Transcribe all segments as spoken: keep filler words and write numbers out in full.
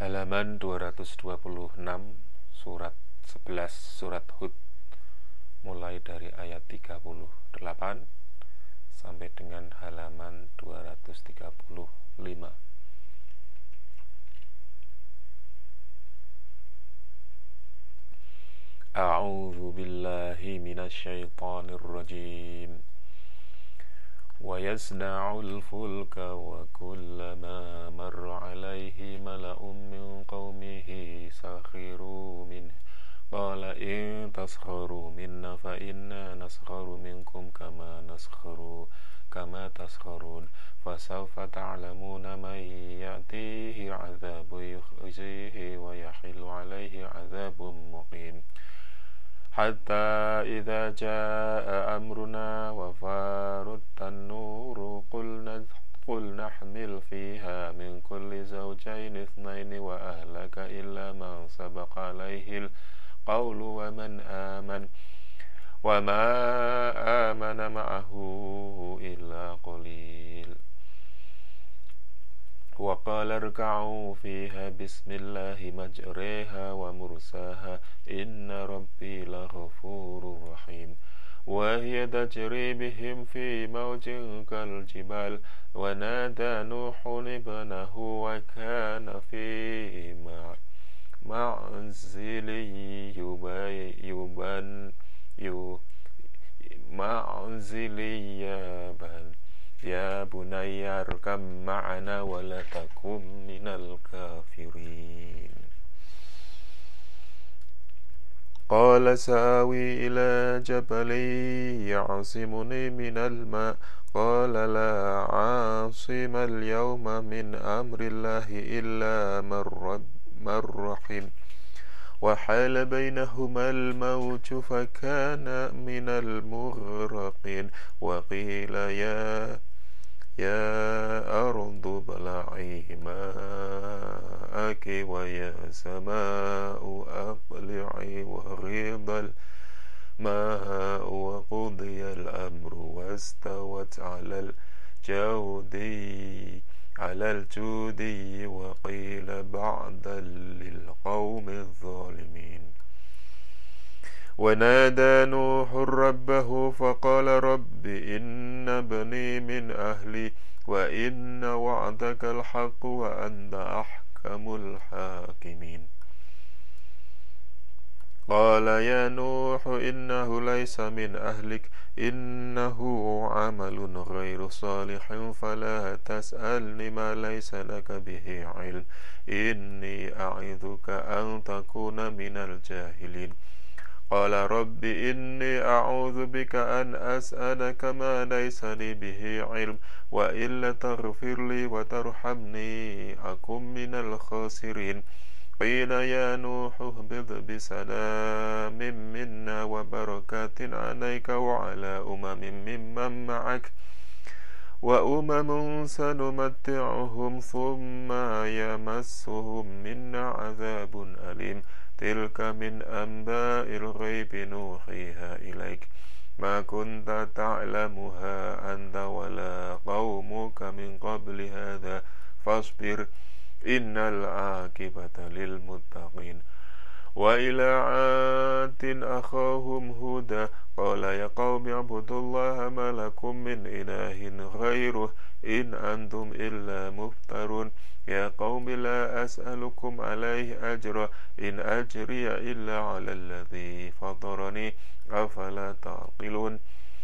Halaman dua ratus dua puluh enam, surat sebelas, surat Hud, mulai dari ayat tiga puluh delapan sampai dengan halaman dua ratus tiga puluh lima. A'udzu billahi minasyaitonir rajim. وَيَصْنَعُ الْفُلْكَ وَكُلَّمَا مَرَّ عَلَيْهِ مَلَأٌ مِّن قَوْمِهِ سَخِرُوا مِنْهُ قَالَ إِن تَسْخَرُوا مِنَّا فَإِنَّا نَسْخَرُ مِنكُمْ كَمَا نَسْخَرُ كَمَا تَسْخَرُونَ فَسَوْفَ تَعْلَمُونَ مَن يَأْتِيهِ عَذَابٌ يُخْزِيهِ وَيَحِلُّ عَلَيْهِ عَذَابٌ مُّقِيمٌ حتى إذا جاء أمرنا وفارت النور قل نحمل فيها من كل زوجين اثنين وأهلك إلا من سبق عليه القول ومن آمن وما آمن معه إلا قليل وقال اركعوا فيها بسم الله مجريها ومرساها إن ربي لغفور رحيم وهي تجري بهم في موج كالجبال ونادى نوح ابنه وكان في معزل يبن معزل يبن يا بني اركب معنا ولا تكن من الكافرين قال سآوي إلى جبل يعصمني من الماء قال لا عاصم اليوم من أمر الله إلا من رحم وحال بينهما الموج فكان من المغرقين وقيل يا يا أرض ابلعي ماءك ويا سماء أقلعي وغيض الماء وقضي الأمر واستوت على الجودي على الجودي وقيل بعدا للقوم الظالمين ونادى نوح ربه فقال رب إن ابني من أهلي وإن وعدك الحق وأنت أحكم الحاكمين قال يا نوح إنه ليس من أهلك إنه عمل غير صالح فلا تسألني ما ليس لك به علم إني أعظك أن تكون من الجاهلين قال رب إني أعوذ بك أن أسألك ما ليس لي به علم وإلا تغفر لي وترحمني أكن من الخاسرين قيل يا نوح اهبط بسلام منا وبركات عليك وعلى أمم ممن معك وأمم سنمتعهم ثم يمسهم منا عذاب أليم تلك من أنباء الغيب نوحيها إليك ما كنت تعلمها أنت ولا قومك من قبل هذا فاصبر إن العاقبة للمتقين وإلى عاد أخاهم هودا قال يا قوم اعبدوا الله ما لكم من إله غيره إن أنتم إلا مفترون يا قوم لا أسألكم عليه أجرا إن أجري إلا على الذي فطرني أفلا تعقلون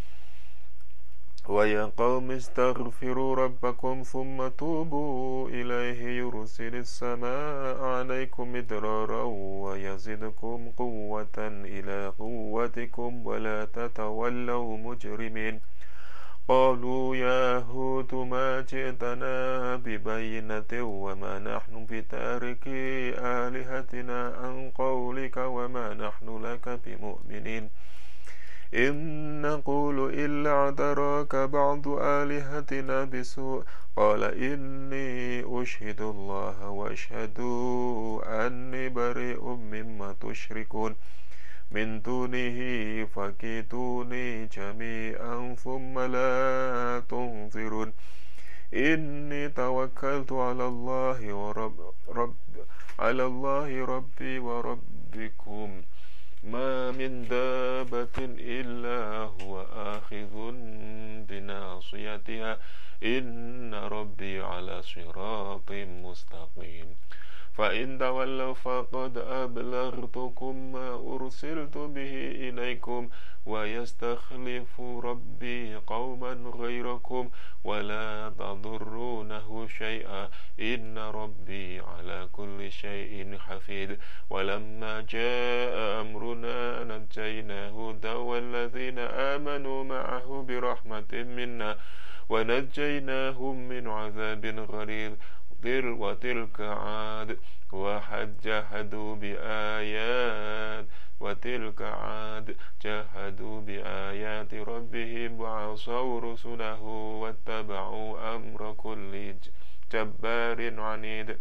ويا قوم استغفروا ربكم ثم توبوا إليه يرسل السماء عليكم مدرارا ويزدكم قوة إلى قوتكم ولا تتولوا مجرمين قالوا يا هود ما جئتنا ببينة وما نحن بتاركي آلهتنا عن قولك وما نحن لك بمؤمنين إن نقول إلا اعتراك بعض آلهتنا بسوء قال إني أشهد الله واشهدوا أني بريء مما تشركون من دونه فكيدوني جميعا ثم لا تنظرون إني توكلت على الله ورب رب على الله ربي وربكم ما من دابة إلا هو آخذ بناصيتها إن ربي على صراط مستقيم فإن تولوا فقد أبلغتكم ما أرسلت به إليكم ويستخلف ربي قوما غيركم ولا تضرونه شيئا إن ربي على كل شيء حفيظ ولما جاء أمرنا نجينا هودا والذين آمنوا معه برحمة منا ونجيناهم من عذاب غليظ وتلك عاد وحد جحدوا بآيات وتلك عاد جحدوا بآيات ربهم وعصوا رسله واتبعوا أمر كل جبار عنيد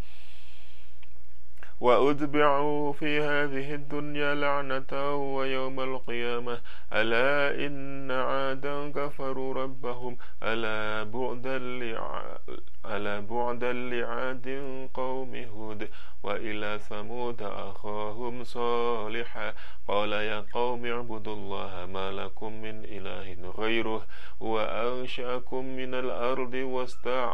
وأتبعوا في هذه الدنيا لعنة ويوم القيامة ألا إن عادا كفروا ربهم ألا بعدا لع... ألا بعدا لعاد قوم هود وإلى ثمود أخاهم صالحا قال يا قوم اعبدوا الله ما لكم من إله غيره وأنشأكم من الأرض واستع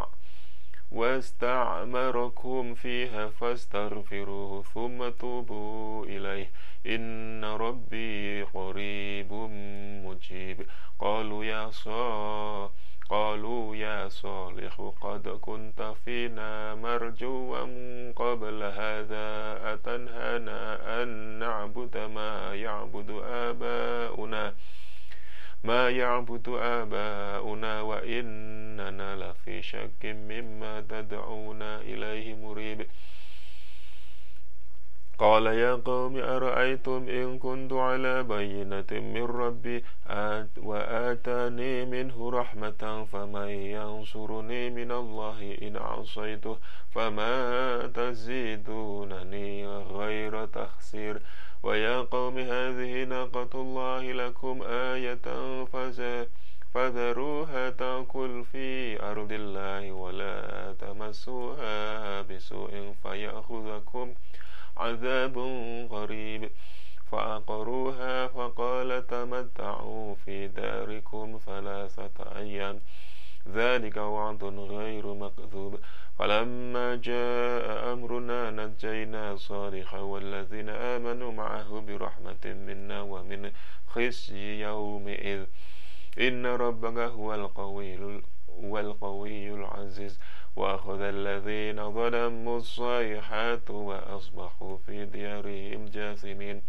واستعمركم فيها فاستغفروه ثم توبوا إليه إن ربي قريب مجيب قالوا يا صالح قالوا يا صالح قد كنت فينا مرجوا قبل هذا أتنهانا أن نعبد ما يعبد آباؤنا ما يعبد آباؤنا وإننا لفي شك مما تدعونا إليه مريب قال يا قوم أرأيتم إن كنت على بينة من ربي وآتاني منه رحمة فمن ينصرني من الله إن عصيته فما تزيدونني غير تخسير ويا قوم هذه ناقة الله لكم آية فذروها تأكل في أرض الله ولا تمسوها بسوء فيأخذكم عذاب قريب فعقروها فقال تمتعوا في داركم ثلاثة أيام ذلك وعد غير مكذوب فلما جاء أمرنا نجينا صالحا والذين آمنوا معه برحمة منا ومن خزي يومئذ إن ربك هو القوي والقوي العزيز وأخذ الذين ظلموا الصيحة وأصبحوا في ديارهم جاثمين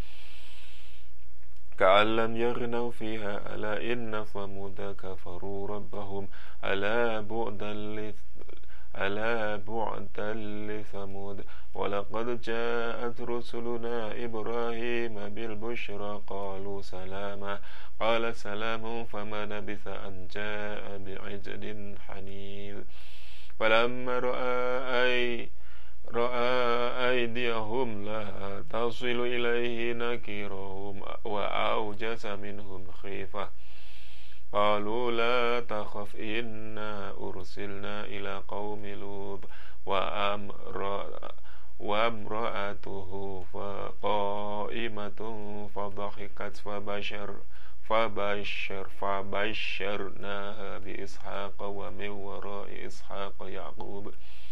كأن لم يغنوا فيها ألا إن ثمود كفروا ربهم ألا بعدا ألا بعدا لثمود ولقد جاءت رسلنا إبراهيم بالبشرى قالوا سلاما قال سلام فما لبث أن جاء بعجل حنيذ فلما رأى أي رأى أيديهم لا تصل إليه نكرهم وأوجس منهم خيفة قالوا لا تخف إنا أرسلنا إلى قوم لوط وامرأته قائمة فضحكت فبشر فبشر فبشرناها بإسحاق ومن وراء إسحاق يعقوب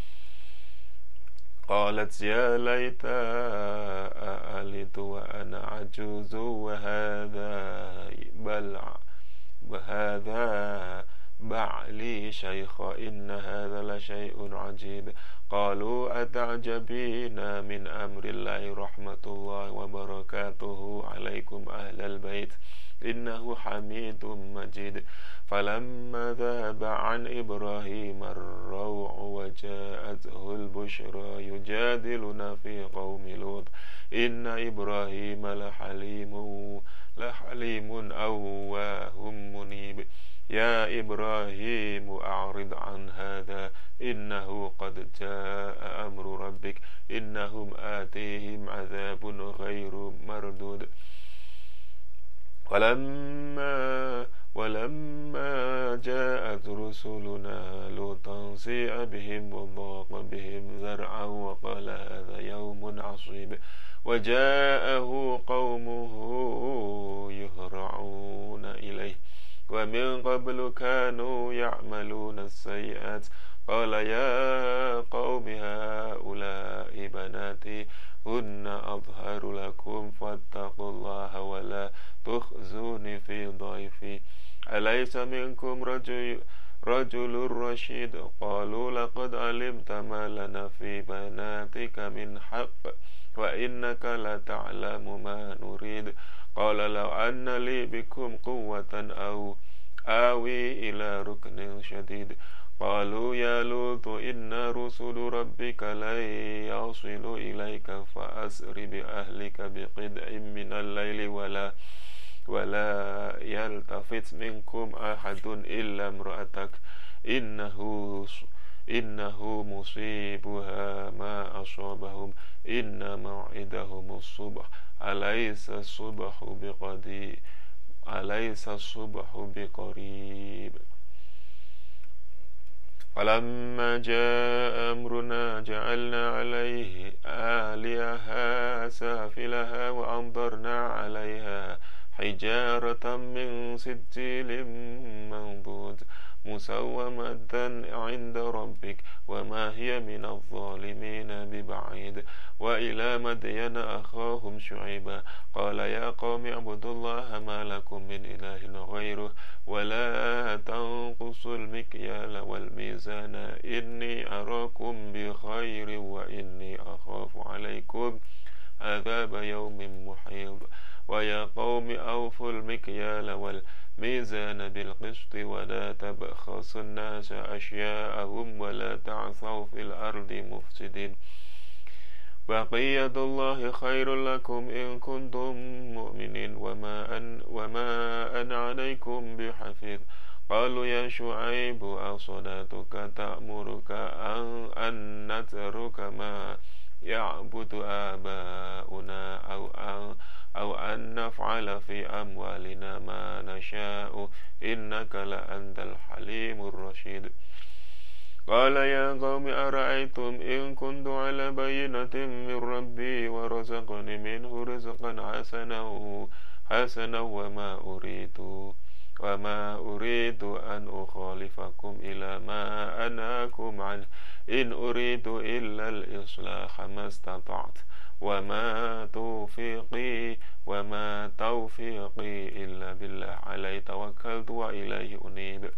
قالت يا ليت ألد وأنا عجوز وهذا بلع وهذا بعلي شيخ إن هذا لشيء عجيب قالوا أتعجبين من أمر الله رحمة الله وبركاته عليكم أهل البيت إنه حميد مجيد فلما ذهب عن إبراهيم الروع وجاءته البشرى يجادلنا في قوم لوط إن إبراهيم لحليم لحليم أواه منيب يا إبراهيم أعرض عن هذا إنه قد جاء أمر ربك إنهم آتيهم عذاب غير مردود ولما ولما جاءت رسلنا لوطا سيء بهم وضاق بهم ذرعا وقال هذا يوم عصيب وجاءه قومه يهرعون إليه ومن قبل كانوا يعملون السيئات قال يا قوم هؤلاء بناتي هن أطهر لكم فاتقوا الله ولا تخزوني في ضيفي أليس منكم رجل رجل رشيد قالوا لقد علمت ما لنا في بناتك من حق وإنك لتعلم ما نريد قال لو أن لي بكم قوة أو آوي إلى ركن شديد قالوا يا لوط إن رسل ربك لن يصلوا إليك فأسر بأهلك بقطع من الليل ولا ولا يلتفت منكم أحد إلا امرأتك إنه إنه مصيبها ما أصابهم إن موعدهم الصبح أليس الصبح بقريب أليس الصبح بقريب فلما جاء أمرنا جعلنا عليه آليها سافلها وأمطرنا عليها حجارة من سجيل منضود مسومة عند ربك وما هي من الظالمين ببعيد وإلى مدين أخاهم شعيبا قال يا قوم اعبدوا الله ما لكم من إله غيره ولا تنقصوا المكيال والميزان إني أراكم بخير وإني أخاف عليكم عذاب يوم محيط ويا قوم أوفوا المكيال والميزان بالقسط ولا تبخسوا الناس أشياءهم ولا تعثوا في الأرض مفسدين بقية الله خير لكم إن كنتم مؤمنين وما أن, وما أنا عليكم بحفيظ قالوا يا شعيب أصلاتك تأمرك أن, أن نترك ما يعبد آباؤنا أو أن أو أن نفعل في أموالنا ما نشاء إنك لأنت الحليم الرشيد قال يا قوم أرأيتم إن كنت على بينة من ربي ورزقني منه رزقا حسنا حسنا وما أريد وما أريد أن أخالفكم إلى ما أنهاكم عنه إن أريد إلا الإصلاح ما استطعت وما توفيقي وما توفيقي إلا بالله عليه توكلت وإليه أنيب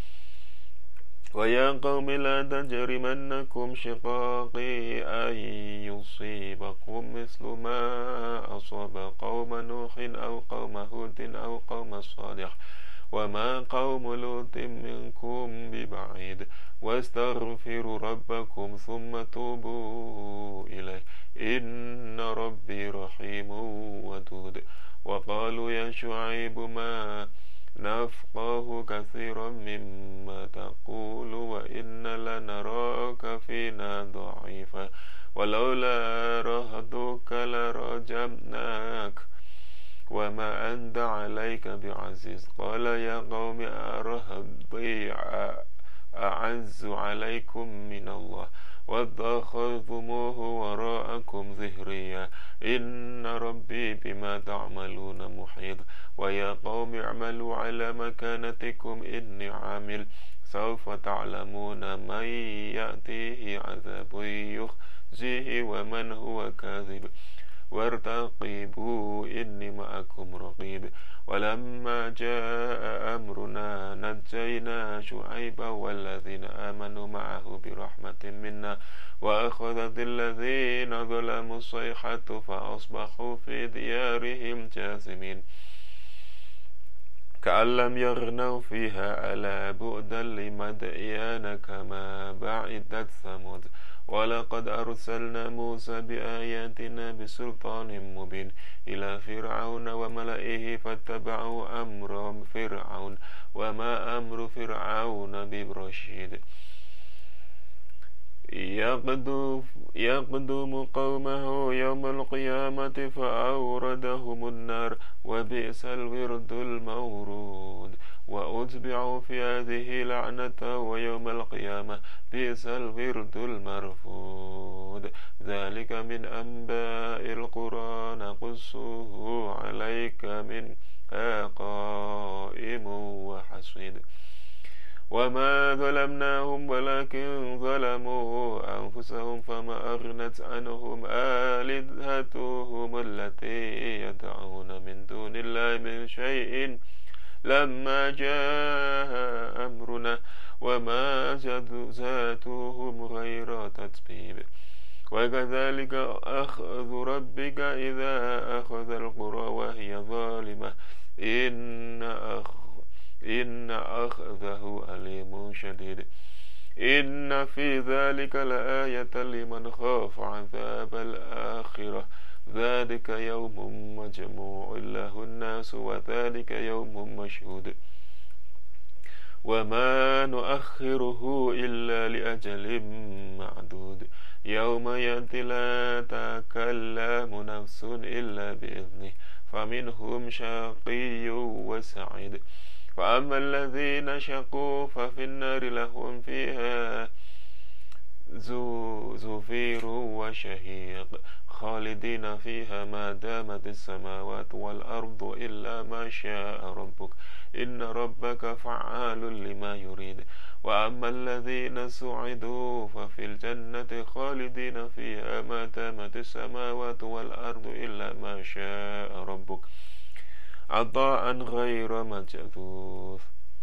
ويا قوم لا تجرمنكم شقاقي أن يصيبكم مثل ما أصاب قوم نوح أو قوم هود أو قوم صالح وما قوم لوط منكم ببعيد واستغفروا ربكم ثم توبوا إليه إن ربي رحيم ودود وقالوا يا شعيب ما نفقه كثيرا مما تقول وإن لنراك فينا ضعيفا ولولا رهطك لرجمناك وما أنت عليك بعزيز قال يا قوم أرهطي أعز عليكم من الله واتخذتموه وراءكم ظهريا إن ربي بما تعملون محيط ويا قوم اعملوا على مكانتكم إني عامل سوف تعلمون من يأتيه عذاب يخزيه ومن هو كاذب وارتقبوا إني معكم رقيب ولما جاء أمرنا نجينا شعيبا والذين آمنوا معه برحمة منا وأخذت الذين ظلموا الصيحة فأصبحوا في ديارهم جاثمين كأن لم يغنوا فيها ألا بعدا لمدين كما بعدت ثمود ولقد أرسلنا موسى بآياتنا بسلطان مبين إلى فرعون وملئه فاتبعوا أمر فرعون وما أمر فرعون برشيد يقدم يقدم قومه يوم القيامة فأوردهم النار وبئس الورد المورود وأتبعوا في هذه لعنة ويوم القيامة بئس الورد المرفود ذلك من أنباء القرى نقصه عليك منها قائم وحصيد وما ظلمناهم ولكن ظلموا أنفسهم فما أغنت عنهم آلهتهم التي يدعون من دون الله من شيء لما جاء أمرنا وما زادوهم غير تتبيب وكذلك أخذ ربك إذا أخذ القرى وهي ظالمة إن أخ إن أخذه أليم شديد إن في ذلك لآية لمن خاف عذاب الآخرة ذلك يوم مجموع له الناس وذلك يوم مشهود وما نؤخره إلا لأجل معدود يوم يأتي لا تكلم نفس إلا بإذنه فمنهم شقي وسعيد فأما الذين شقوا ففي النار لهم فيها زفير وشهيق خالدين فيها ما دامت السماوات والأرض إلا ما شاء ربك إن ربك فعال لما يريد وأما الذين سعدوا ففي الجنة خالدين فيها ما دامت السماوات والأرض إلا ما شاء ربك عطاء غير مجذوذ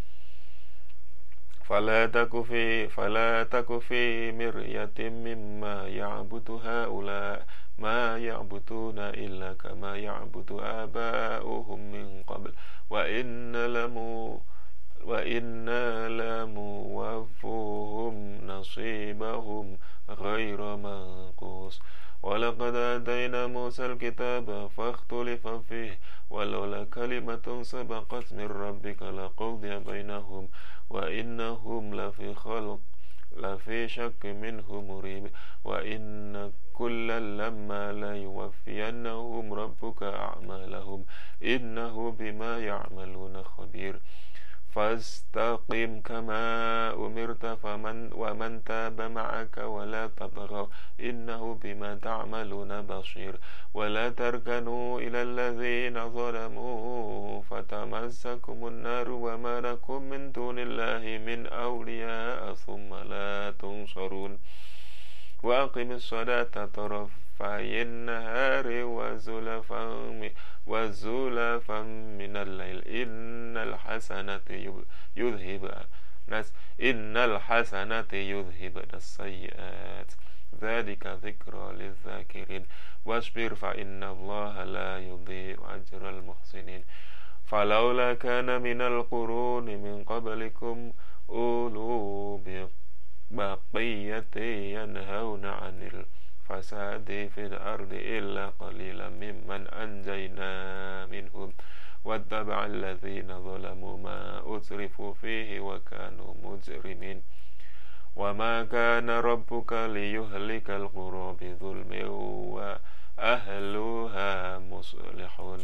فلا تك في فلا تك في مرية مما يعبد هؤلاء ما يعبدون إلا كما يعبد آباؤهم من قبل وإن لمو وإنا لموفوهم نصيبهم غير منقوص ولقد آتينا موسى الكتاب فاختلف فيه ولولا كلمة سبقت من ربك لقضي بينهم وإنهم لفي خلق لفي شك منه مريب وإن كلا لما ليوفينهم ربك أعمالهم إنه بما يعملون خبير فاستقم كما أمرت فمن ومن تاب معك ولا تطغوا إنه بما تعملون بصير ولا تركنوا إلى الذين ظلموا فتمسكم النار وما لكم من دون الله من أولياء ثم لا تنصرون وأقم الصلاة طرفي النهار وزلفا وزلفا من الليل إن الحسنة يذهب إن الحسنة يذهبن السيئات ذلك ذكرى للذاكرين واصبر فإن الله لا يضيع أجر المحسنين فلولا كان من القرون من قبلكم أولو بقية ينهون عن الفساد في الأرض إلا قليلا ممن أنجينا منهم واتبع الذين ظلموا ما أترفوا فيه وكانوا مجرمين وما كان ربك ليهلك القرى بظلم وأهلها مصلحون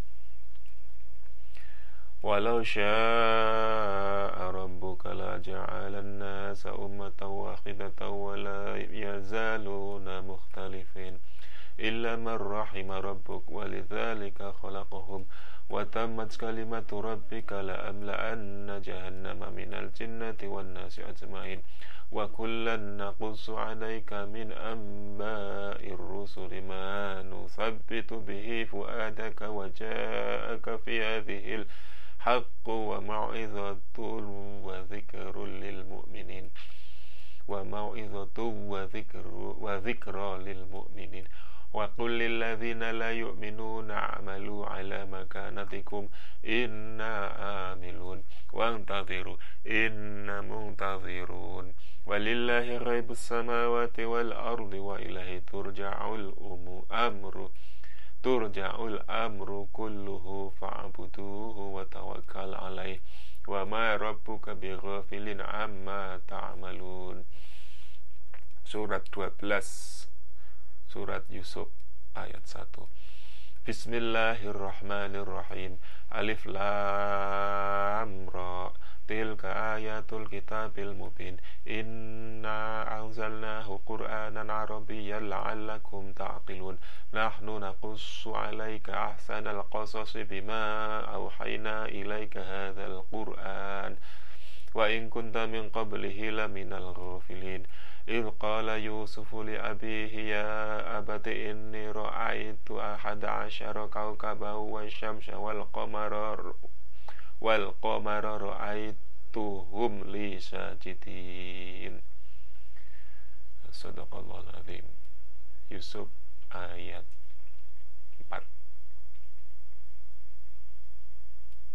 ولو شاء ربك لجعل الناس أمة واحدة ولا يزالون مختلفين إلا من رحم ربك ولذلك خلقهم وتمت كلمة ربك لأملأن جهنم من الجنة والناس أجمعين وكلا نقص عليك من أنباء الرسل ما نثبت به فؤادك وجاءك في هذه الحق وموعظة وذكر للمؤمنين وموعظة وذكر وذكرى للمؤمنين وقل للذين لا يؤمنون اعملوا على مكانتكم إنا عاملون وانتظروا إنا منتظرون ولله غيب السماوات والأرض وإليه ترجع الأمر ترجع الأمر كله فاعبدوه وتوكل عليه وما ربك بغافل عما تعملون surat dua belas, surat Yusuf ayat satu. Bismillahirrahmanirrahim. Alif lam ra. Tilka ayatul kitabil mubin. Inna anzalnahu qur'anan arabiyyan la'allakum ta'qilun. Nahnu naqussu 'alaika ahsanal qasasi bima awhayna ilaika hadzal qur'an. Wa in kunta min qablihi laminal ghafilin. إذ قال يوسف لأبيه يا أبت إني رأيت أحد عشر كوكبا والشمس والقمر والقمر رأيتهم لي ساجدين. Sadaqallahul Azim. Yusuf ayat empat.